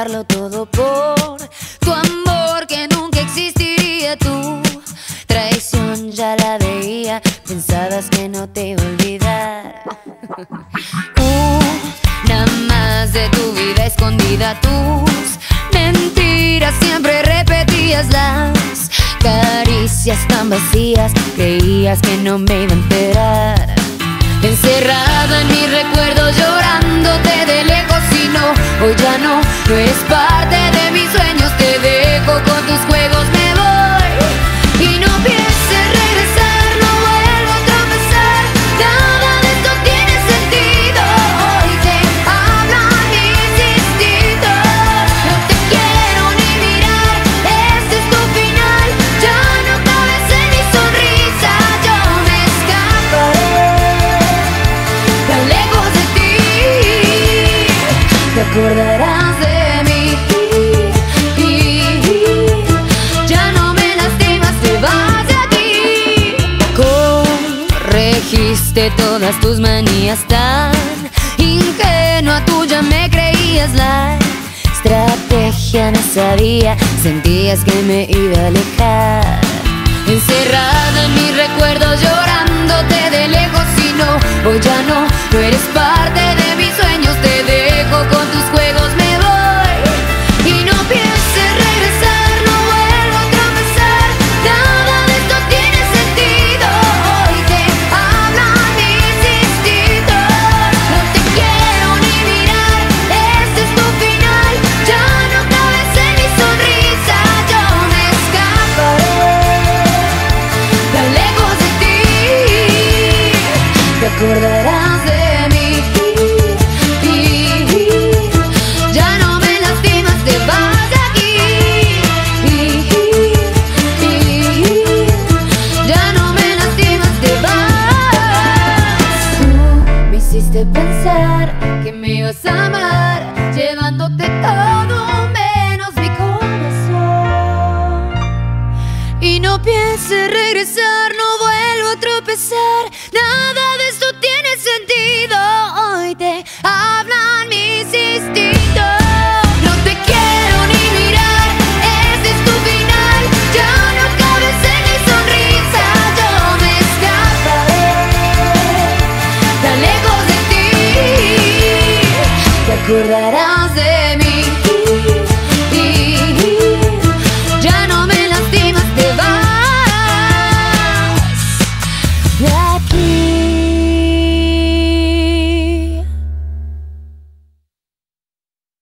darlo todo por tu amor que nunca existiría. Tu traición ya la veía, pensabas que no te iba a olvidar. Una más de tu vida escondida, tus mentiras siempre repetías, las caricias tan vacías, creías que no me iba a enterar. Encerrada en mis recuerdos, llorándote de lejos, y no, hoy ya no eres parte de mis sueños. Te dejo con tus juegos, me voy y no pienses regresar, no vuelvo a tropezar. Nada de esto tiene sentido, hoy te hablan mis instintos. No te quiero ni mirar, este es tu final, ya no cabes en mi sonrisa. Yo me escaparé tan lejos de ti, te acordarás de mí. Ya no me lastimas, te vas de aquí. Corregiste todas tus manías, tan ingenua tuya me creías. La estrategia no sabía, sentías que me iba a alejar. Encerrada en mis recuerdos, llorándote de lejos, y no, hoy ya no eres parte de mis sueños. Te dejo con tus juegos, me voy y no pienses regresar, no vuelvo a tropezar. Nada de esto tiene sentido, hoy te hablan mis instintos. No te quiero ni mirar, este es tu final, ya no cabes en mi sonrisa. Yo me escaparé tan lejos de ti, te acordarás de mí. Ya no me lastimas, te vas de aquí. Ya no me lastimas, te vas. Tú me hiciste pensar que me ibas a amar, llevándote todo menos mi corazón. Y no pienses regresar, no vuelvo a tropezar. Nada de esto tiene sentido, hoy te hablan mis instintos. No te quiero ni mirar, este es tu final, ya no cabes en mi sonrisa. Yo me escaparé tan lejos de ti, te acordarás